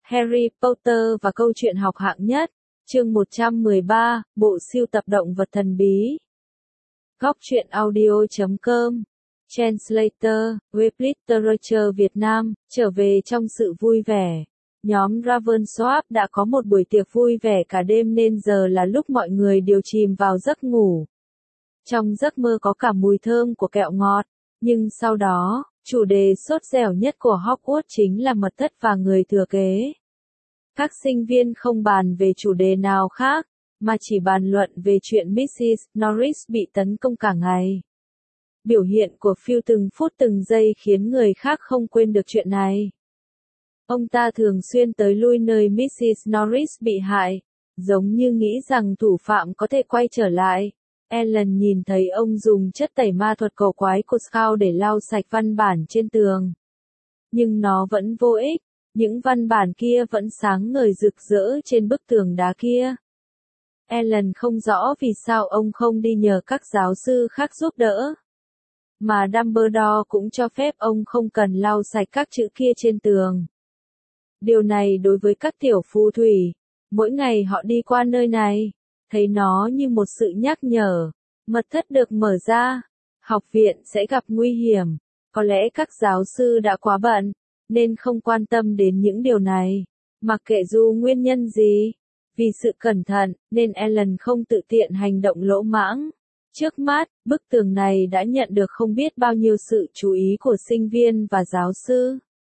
Harry Potter và câu chuyện học hạng nhất, chương 113, bộ sưu tập động vật thần bí. Góc truyện audio.com, Translator, Web Literature Việt Nam, trở về trong sự vui vẻ. Nhóm Ravenswap đã có một buổi tiệc vui vẻ cả đêm nên giờ là lúc mọi người đều chìm vào giấc ngủ. Trong giấc mơ có cả mùi thơm của kẹo ngọt, nhưng sau đó, chủ đề sốt dẻo nhất của Hogwarts chính là mật thất và người thừa kế. Các sinh viên không bàn về chủ đề nào khác, mà chỉ bàn luận về chuyện Mrs. Norris bị tấn công cả ngày. Biểu hiện của Phil từng phút từng giây khiến người khác không quên được chuyện này. Ông ta thường xuyên tới lui nơi Mrs. Norris bị hại, giống như nghĩ rằng thủ phạm có thể quay trở lại. Ellen nhìn thấy ông dùng chất tẩy ma thuật cổ quái của Scout để lau sạch văn bản trên tường. Nhưng nó vẫn vô ích, những văn bản kia vẫn sáng ngời rực rỡ trên bức tường đá kia. Ellen không rõ vì sao ông không đi nhờ các giáo sư khác giúp đỡ. Mà Dumbledore cũng cho phép ông không cần lau sạch các chữ kia trên tường. Điều này đối với các tiểu phù thủy, mỗi ngày họ đi qua nơi này, thấy nó như một sự nhắc nhở. Mật thất được mở ra, học viện sẽ gặp nguy hiểm. Có lẽ các giáo sư đã quá bận, nên không quan tâm đến những điều này. Mặc kệ dù nguyên nhân gì, vì sự cẩn thận, nên Ellen không tự tiện hành động lỗ mãng. Trước mắt, bức tường này đã nhận được không biết bao nhiêu sự chú ý của sinh viên và giáo sư.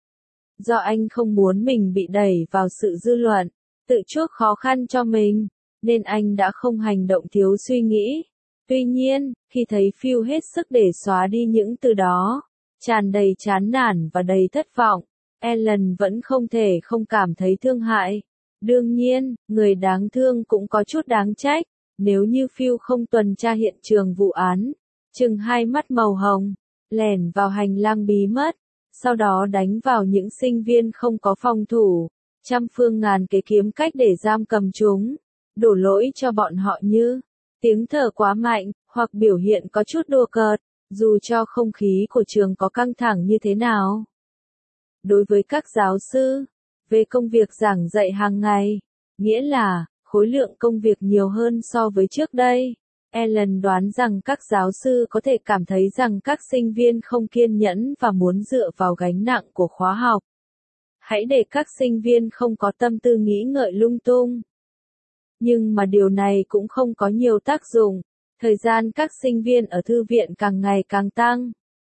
Do anh không muốn mình bị đẩy vào sự dư luận, tự chuốc khó khăn cho mình, nên anh đã không hành động thiếu suy nghĩ. Tuy nhiên, khi thấy Phil hết sức để xóa đi những từ đó, tràn đầy chán nản và đầy thất vọng, Ellen vẫn không thể không cảm thấy thương hại. Đương nhiên, người đáng thương cũng có chút đáng trách, nếu như Phil không tuần tra hiện trường vụ án, chừng hai mắt màu hồng, lẻn vào hành lang bí mật, sau đó đánh vào những sinh viên không có phòng thủ, trăm phương ngàn kế kiếm cách để giam cầm chúng, đổ lỗi cho bọn họ như tiếng thở quá mạnh, hoặc biểu hiện có chút đùa cợt, dù cho không khí của trường có căng thẳng như thế nào. Đối với các giáo sư, về công việc giảng dạy hàng ngày, nghĩa là, khối lượng công việc nhiều hơn so với trước đây, Ellen đoán rằng các giáo sư có thể cảm thấy rằng các sinh viên không kiên nhẫn và muốn dựa vào gánh nặng của khóa học. Hãy để các sinh viên không có tâm tư nghĩ ngợi lung tung. Nhưng mà điều này cũng không có nhiều tác dụng, thời gian các sinh viên ở thư viện càng ngày càng tăng.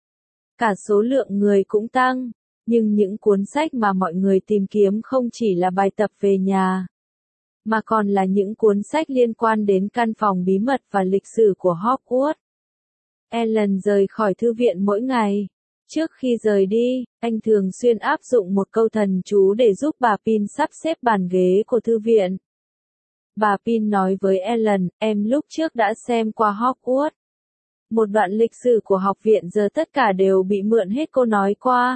Cả số lượng người cũng tăng, nhưng những cuốn sách mà mọi người tìm kiếm không chỉ là bài tập về nhà, mà còn là những cuốn sách liên quan đến căn phòng bí mật và lịch sử của Hogwarts. Ellen rời khỏi thư viện mỗi ngày. Trước khi rời đi, anh thường xuyên áp dụng một câu thần chú để giúp bà Pin sắp xếp bàn ghế của thư viện. Bà Pin nói với Ellen, em lúc trước đã xem qua Hogwarts. Một đoạn lịch sử của học viện giờ tất cả đều bị mượn hết cô nói qua.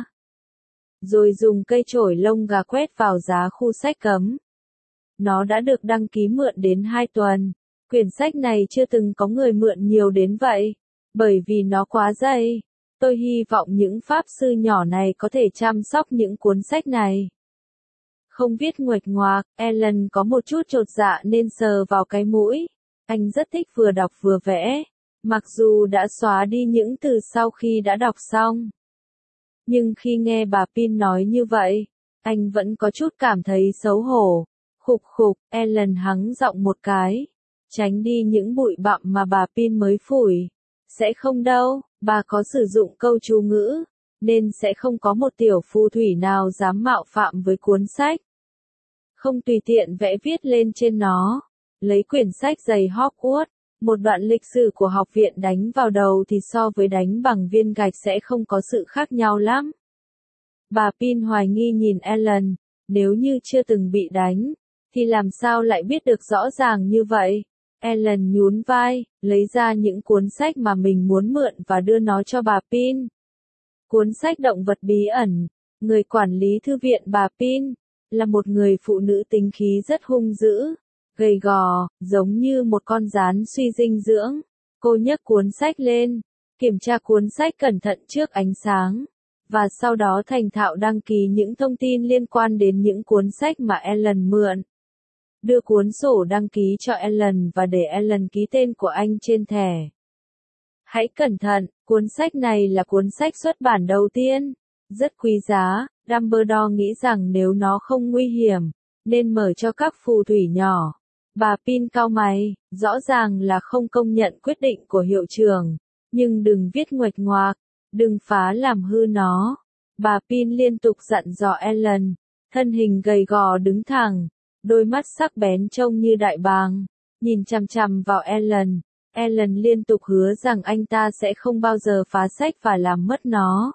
Rồi dùng cây chổi lông gà quét vào giá khu sách cấm. Nó đã được đăng ký mượn đến 2 tuần. Quyển sách này chưa từng có người mượn nhiều đến vậy. Bởi vì nó quá dày. Tôi hy vọng những pháp sư nhỏ này có thể chăm sóc những cuốn sách này. Không viết nguệch ngoạc, Ellen có một chút chột dạ nên sờ vào cái mũi. Anh rất thích vừa đọc vừa vẽ. Mặc dù đã xóa đi những từ sau khi đã đọc xong. Nhưng khi nghe bà Pin nói như vậy, anh vẫn có chút cảm thấy xấu hổ. Khục khục, Ellen hắng giọng một cái. Tránh đi những bụi bặm mà bà Pin mới phủi. Sẽ không đâu, bà có sử dụng câu chú ngữ, nên sẽ không có một tiểu phù thủy nào dám mạo phạm với cuốn sách. Không tùy tiện vẽ viết lên trên nó. Lấy quyển sách dày Hogwarts, một đoạn lịch sử của học viện đánh vào đầu thì so với đánh bằng viên gạch sẽ không có sự khác nhau lắm. Bà Pin hoài nghi nhìn Ellen, nếu như chưa từng bị đánh, thì làm sao lại biết được rõ ràng như vậy? Ellen nhún vai, lấy ra những cuốn sách mà mình muốn mượn và đưa nó cho bà Pin. Cuốn sách động vật bí ẩn, người quản lý thư viện bà Pin, là một người phụ nữ tính khí rất hung dữ, gầy gò, giống như một con gián suy dinh dưỡng. Cô nhấc cuốn sách lên, kiểm tra cuốn sách cẩn thận trước ánh sáng. và sau đó thành thạo đăng ký những thông tin liên quan đến những cuốn sách mà Ellen mượn. Đưa cuốn sổ đăng ký cho Ellen và để Ellen ký tên của anh trên thẻ. Hãy cẩn thận, cuốn sách này là cuốn sách xuất bản đầu tiên. Rất quý giá, Dumbledore nghĩ rằng nếu nó không nguy hiểm, nên mở cho các phù thủy nhỏ. Bà Pin cau mày, rõ ràng là không công nhận quyết định của hiệu trưởng, nhưng đừng viết nguệch ngoạc, đừng phá làm hư nó. Bà Pin liên tục dặn dò Ellen, thân hình gầy gò đứng thẳng, đôi mắt sắc bén trông như đại bàng, nhìn chằm chằm vào Ellen. Ellen liên tục hứa rằng anh ta sẽ không bao giờ phá sách và làm mất nó.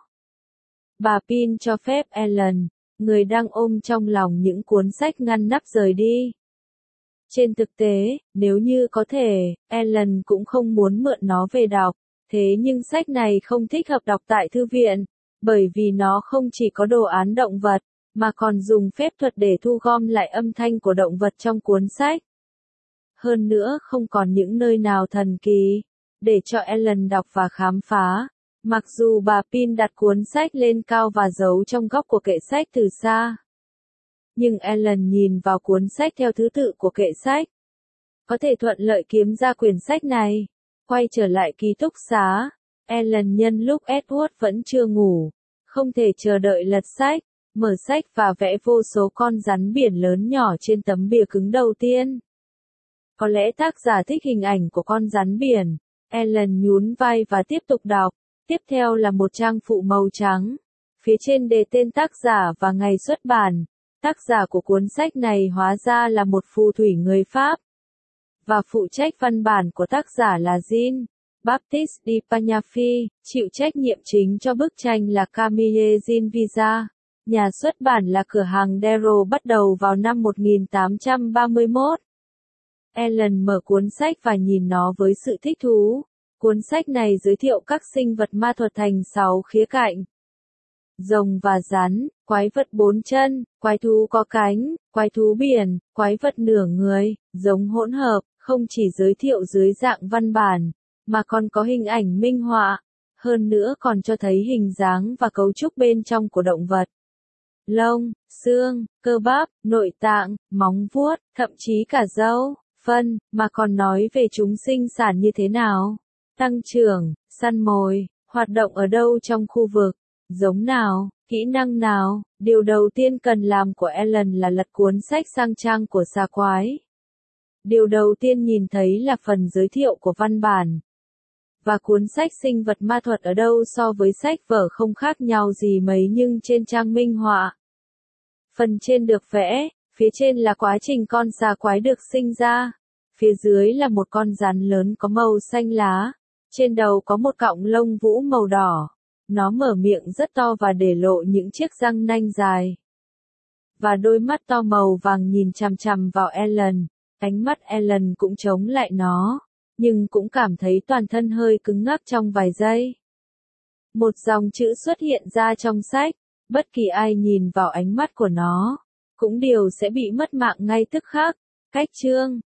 Bà Pin cho phép Ellen, người đang ôm trong lòng những cuốn sách ngăn nắp rời đi. Trên thực tế, nếu như có thể, Ellen cũng không muốn mượn nó về đọc, thế nhưng sách này không thích hợp đọc tại thư viện, bởi vì nó không chỉ có đồ án động vật, mà còn dùng phép thuật để thu gom lại âm thanh của động vật trong cuốn sách. Hơn nữa không còn những nơi nào thần kỳ, để cho Ellen đọc và khám phá. Mặc dù bà Pin đặt cuốn sách lên cao và giấu trong góc của kệ sách từ xa. Nhưng Ellen nhìn vào cuốn sách theo thứ tự của kệ sách. Có thể thuận lợi kiếm ra quyển sách này. Quay trở lại ký túc xá. Ellen nhân lúc Edward vẫn chưa ngủ. Không thể chờ đợi lật sách, mở sách và vẽ vô số con rắn biển lớn nhỏ trên tấm bìa cứng đầu tiên. Có lẽ tác giả thích hình ảnh của con rắn biển. Ellen nhún vai và tiếp tục đọc. Tiếp theo là một trang phụ màu trắng. Phía trên đề tên tác giả và ngày xuất bản. Tác giả của cuốn sách này hóa ra là một phù thủy người Pháp. Và phụ trách văn bản của tác giả là Jean Baptiste Di Pagnafi, chịu trách nhiệm chính cho bức tranh là Camille Ginvisa. Nhà xuất bản là cửa hàng Darrow bắt đầu vào năm 1831. Ellen mở cuốn sách và nhìn nó với sự thích thú. Cuốn sách này giới thiệu các sinh vật ma thuật thành 6 khía cạnh. Rồng và rắn, quái vật 4 chân, quái thú có cánh, quái thú biển, quái vật nửa người, giống hỗn hợp, không chỉ giới thiệu dưới dạng văn bản, mà còn có hình ảnh minh họa, hơn nữa còn cho thấy hình dáng và cấu trúc bên trong của động vật. Lông, xương, cơ bắp, nội tạng, móng vuốt, thậm chí cả râu, phân, mà còn nói về chúng sinh sản như thế nào, tăng trưởng, săn mồi, hoạt động ở đâu trong khu vực, giống nào, kỹ năng nào. Điều đầu tiên cần làm của Ellen là lật cuốn sách sang trang của xà quái. Điều đầu tiên nhìn thấy là phần giới thiệu của văn bản. Và cuốn sách sinh vật ma thuật ở đâu so với sách vở không khác nhau gì mấy, nhưng trên trang minh họa. Phần trên được vẽ, phía trên là quá trình con xà quái được sinh ra. Phía dưới là một con rắn lớn có màu xanh lá. Trên đầu có một cọng lông vũ màu đỏ. Nó mở miệng rất to và để lộ những chiếc răng nanh dài. Và đôi mắt to màu vàng nhìn chằm chằm vào Ellen. Ánh mắt Ellen cũng chống lại nó, nhưng cũng cảm thấy toàn thân hơi cứng ngắc trong vài giây. Một dòng chữ xuất hiện ra trong sách. Bất kỳ ai nhìn vào ánh mắt của nó, cũng đều sẽ bị mất mạng ngay tức khắc. Cách chương